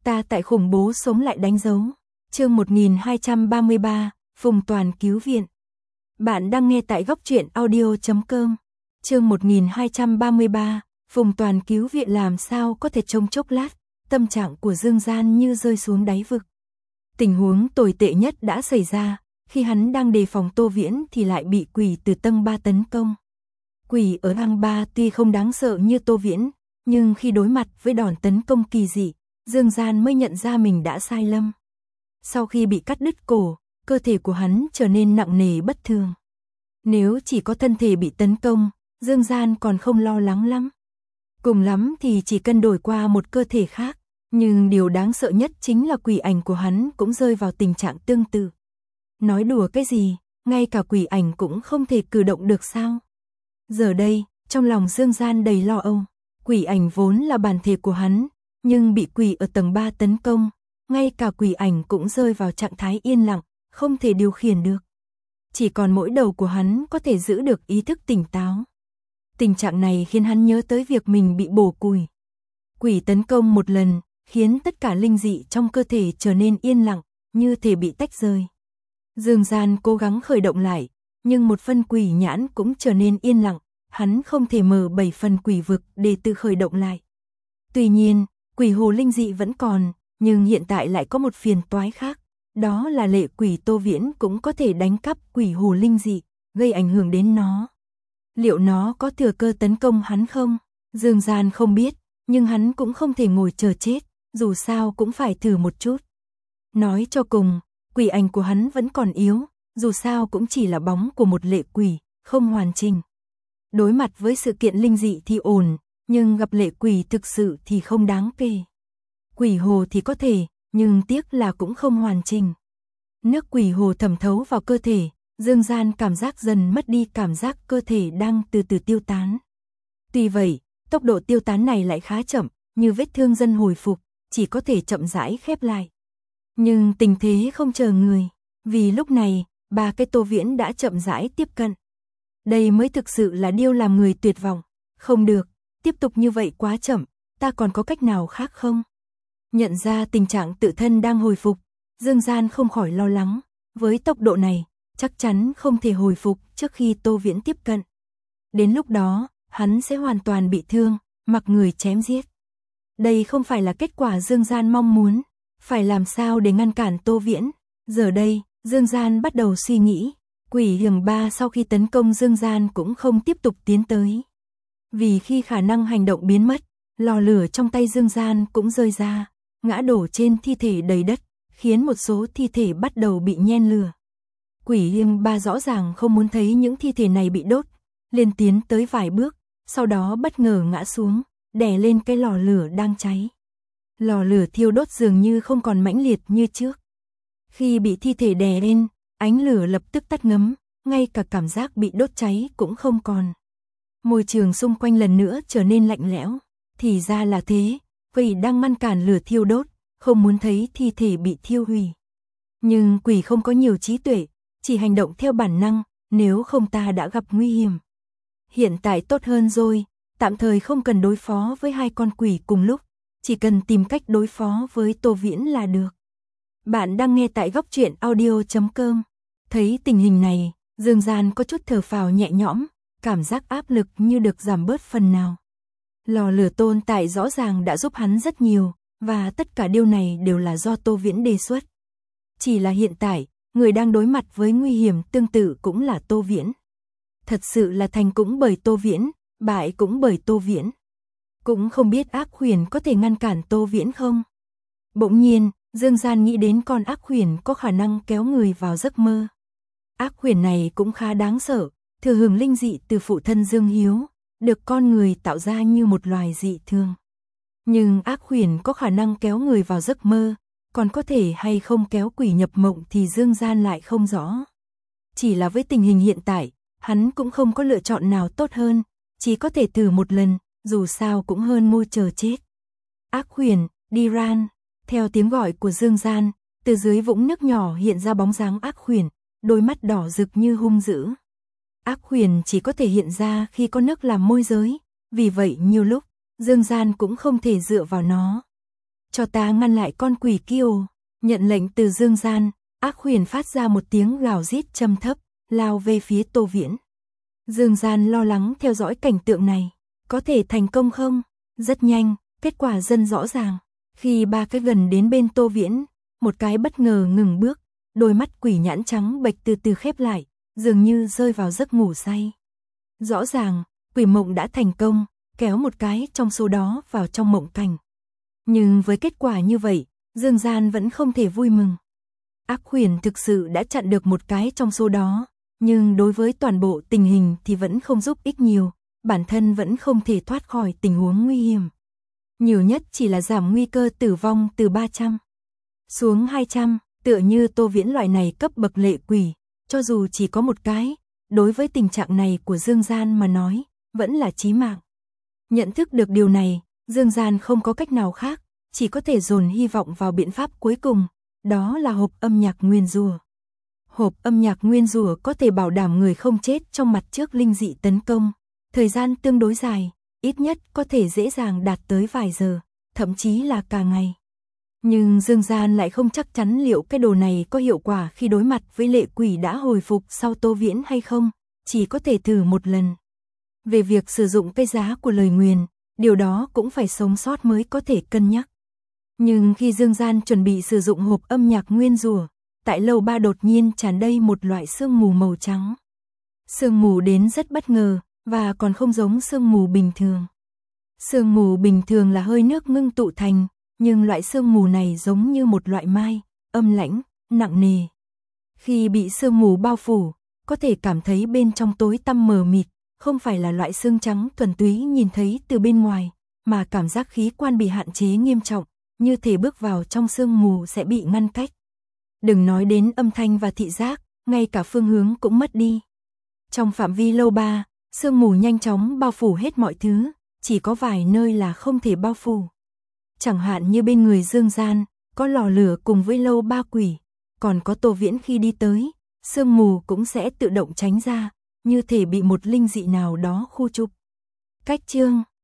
Ta tại khủng bố sống lại đánh dấu. Chương 1233, Phùng Toàn cứu viện. Bạn đang nghe tại góc truyện audio.com. Chương 1233, Phùng Toàn cứu viện. Làm sao có thể trong chốc lát, tâm trạng của Dương Gian như rơi xuống đáy vực. Tình huống tồi tệ nhất đã xảy ra, khi hắn đang đề phòng Tô Viễn thì lại bị quỷ từ tầng 3 tấn công. Quỷ ở tầng 3 tuy không đáng sợ như Tô Viễn, nhưng khi đối mặt với đòn tấn công kỳ dị, Dương Gian mới nhận ra mình đã sai lầm. Sau khi bị cắt đứt cổ, cơ thể của hắn trở nên nặng nề bất thường. Nếu chỉ có thân thể bị tấn công, Dương Gian còn không lo lắng lắm. Cùng lắm thì chỉ cần đổi qua một cơ thể khác, nhưng điều đáng sợ nhất chính là quỷ ảnh của hắn cũng rơi vào tình trạng tương tự. Nói đùa cái gì, ngay cả quỷ ảnh cũng không thể cử động được sao? Giờ đây, trong lòng Dương Gian đầy lo âu, quỷ ảnh vốn là bản thể của hắn, nhưng bị quỷ ở tầng 3 tấn công, ngay cả quỷ ảnh cũng rơi vào trạng thái yên lặng, không thể điều khiển được. Chỉ còn mỗi đầu của hắn có thể giữ được ý thức tỉnh táo. Tình trạng này khiến hắn nhớ tới việc mình bị bổ củi. Quỷ tấn công một lần, khiến tất cả linh dị trong cơ thể trở nên yên lặng, như thể bị tách rời. Dương Gian cố gắng khởi động lại, nhưng một phần quỷ nhãn cũng trở nên yên lặng, hắn không thể mở 7 phần quỷ vực để tự khởi động lại. Tuy nhiên, quỷ hồ linh dị vẫn còn, nhưng hiện tại lại có một phiền toái khác, đó là lệ quỷ Tô Viễn cũng có thể đánh cắp quỷ hồ linh dị, gây ảnh hưởng đến nó. Liệu nó có thừa cơ tấn công hắn không? Dương Gian không biết, nhưng hắn cũng không thể ngồi chờ chết, dù sao cũng phải thử một chút. Nói cho cùng, quỷ ảnh của hắn vẫn còn yếu, dù sao cũng chỉ là bóng của một lệ quỷ, không hoàn chỉnh. Đối mặt với sự kiện linh dị thì ổn, nhưng gặp lệ quỷ thực sự thì không đáng kể. Quỷ hồ thì có thể, nhưng tiếc là cũng không hoàn chỉnh. Nước quỷ hồ thẩm thấu vào cơ thể, Dương Gian cảm giác dần mất đi cảm giác cơ thể đang từ từ tiêu tán. Tuy vậy, tốc độ tiêu tán này lại khá chậm, như vết thương dần hồi phục, chỉ có thể chậm rãi khép lại. Nhưng tình thế không chờ người, vì lúc này, ba cái Tô Viễn đã chậm rãi tiếp cận. Đây mới thực sự là điều làm người tuyệt vọng. Không được, tiếp tục như vậy quá chậm, ta còn có cách nào khác không? Nhận ra tình trạng tự thân đang hồi phục, Dương Gian không khỏi lo lắng, với tốc độ này, chắc chắn không thể hồi phục trước khi Tô Viễn tiếp cận. Đến lúc đó, hắn sẽ hoàn toàn bị thương, mặc người chém giết. Đây không phải là kết quả Dương Gian mong muốn, phải làm sao để ngăn cản Tô Viễn. Giờ đây, Dương Gian bắt đầu suy nghĩ, quỷ hiểm 3 sau khi tấn công Dương Gian cũng không tiếp tục tiến tới. Vì khi khả năng hành động biến mất, lò lửa trong tay Dương Gian cũng rơi ra, ngã đổ trên thi thể đầy đất, khiến một số thi thể bắt đầu bị nhen lửa. Quỷ hiểm 3 rõ ràng không muốn thấy những thi thể này bị đốt, liền tiến tới vài bước, sau đó bất ngờ ngã xuống, đè lên cái lò lửa đang cháy. Lò lửa thiêu đốt dường như không còn mãnh liệt như trước. Khi bị thi thể đè lên, ánh lửa lập tức tắt ngấm, ngay cả cảm giác bị đốt cháy cũng không còn. Môi trường xung quanh lần nữa trở nên lạnh lẽo. Thì ra là thế, quỷ đang ngăn cản lửa thiêu đốt, không muốn thấy thi thể bị thiêu hủy. Nhưng quỷ không có nhiều trí tuệ, chỉ hành động theo bản năng, nếu không ta đã gặp nguy hiểm. Hiện tại tốt hơn rồi, tạm thời không cần đối phó với hai con quỷ cùng lúc, chỉ cần tìm cách đối phó với Tô Viễn là được. Bạn đang nghe tại góc truyện audio.com. Thấy tình hình này, Dương Gian có chút thở phào nhẹ nhõm, cảm giác áp lực như được giảm bớt phần nào. Lò lửa tồn tại rõ ràng đã giúp hắn rất nhiều, và tất cả điều này đều là do Tô Viễn đề xuất. Chỉ là hiện tại, người đang đối mặt với nguy hiểm tương tự cũng là Tô Viễn. Thật sự là thành cũng bởi Tô Viễn, bại cũng bởi Tô Viễn. Cũng không biết ác huyền có thể ngăn cản Tô Viễn không? Bỗng nhiên, Dương Gian nghĩ đến con ác huyền có khả năng kéo người vào giấc mơ. Ác huyền này cũng khá đáng sợ, thừa hưởng linh dị từ phụ thân Dương Hiếu, được con người tạo ra như một loài dị thường. Nhưng ác huyền có khả năng kéo người vào giấc mơ, còn có thể hay không kéo quỷ nhập mộng thì Dương Gian lại không rõ. Chỉ là với tình hình hiện tại, hắn cũng không có lựa chọn nào tốt hơn, chỉ có thể thử một lần, dù sao cũng hơn ngồi chờ chết. Ác huyền, đi ran. Theo tiếng gọi của Dương Gian, từ dưới vũng nước nhỏ hiện ra bóng dáng ác huyền, đôi mắt đỏ rực như hung dữ. Ác huyền chỉ có thể hiện ra khi có nước làm môi giới, vì vậy nhiều lúc, Dương Gian cũng không thể dựa vào nó. cho ta ngăn lại con quỷ kia. Nhận lệnh từ Dương Gian, ác huyền phát ra một tiếng gào rít trầm thấp, lao về phía Tô Viễn. Dương Gian lo lắng theo dõi cảnh tượng này, có thể thành công không? Rất nhanh, kết quả dần rõ ràng. Khi ba cái gần đến bên Tô Viễn, một cái bất ngờ ngừng bước, đôi mắt quỷ nhãn trắng bệch từ từ khép lại, dường như rơi vào giấc ngủ say. Rõ ràng, quỷ mộng đã thành công, kéo một cái trong số đó vào trong mộng cảnh. Nhưng với kết quả như vậy, Dương Gian vẫn không thể vui mừng. Ác huyền thực sự đã chặn được một cái trong số đó, nhưng đối với toàn bộ tình hình thì vẫn không giúp ích nhiều, bản thân vẫn không thể thoát khỏi tình huống nguy hiểm. Nhiều nhất chỉ là giảm nguy cơ tử vong từ 300 xuống 200, tựa như Tô Viễn loại này cấp bậc lệ quỷ, cho dù chỉ có một cái, đối với tình trạng này của Dương Gian mà nói, vẫn là chí mạng. Nhận thức được điều này, Dương Gian không có cách nào khác, chỉ có thể dồn hy vọng vào biện pháp cuối cùng, đó là hộp âm nhạc nguyên rủa. Hộp âm nhạc nguyên rủa có thể bảo đảm người không chết trong mặt trước linh dị tấn công, thời gian tương đối dài, ít nhất có thể dễ dàng đạt tới vài giờ, thậm chí là cả ngày. Nhưng Dương Gian lại không chắc chắn liệu cái đồ này có hiệu quả khi đối mặt với lệ quỷ đã hồi phục sau Tô Viễn hay không, chỉ có thể thử một lần. Về việc sử dụng cái giá của lời nguyền, điều đó cũng phải sống sót mới có thể cân nhắc. Nhưng khi Dương Gian chuẩn bị sử dụng hộp âm nhạc nguyên rủa, tại lầu 3 đột nhiên tràn đầy một loại sương mù màu trắng. Sương mù đến rất bất ngờ, và còn không giống sương mù bình thường. Sương mù bình thường là hơi nước ngưng tụ thành, nhưng loại sương mù này giống như một loại mai, âm lãnh, nặng nề. Khi bị sương mù bao phủ, có thể cảm thấy bên trong tối tăm mờ mịt, không phải là loại sương trắng thuần túy nhìn thấy từ bên ngoài, mà cảm giác khí quan bị hạn chế nghiêm trọng, như thể bước vào trong sương mù sẽ bị ngăn cách. Đừng nói đến âm thanh và thị giác, ngay cả phương hướng cũng mất đi. Trong phạm vi lầu 3, sương mù nhanh chóng bao phủ hết mọi thứ, chỉ có vài nơi là không thể bao phủ. Chẳng hạn như bên người Dương Gian, có lò lửa cùng với lầu 3 quỷ, còn có Tô Viễn khi đi tới, sương mù cũng sẽ tự động tránh ra, như thể bị một linh dị nào đó khu trục. Cách chương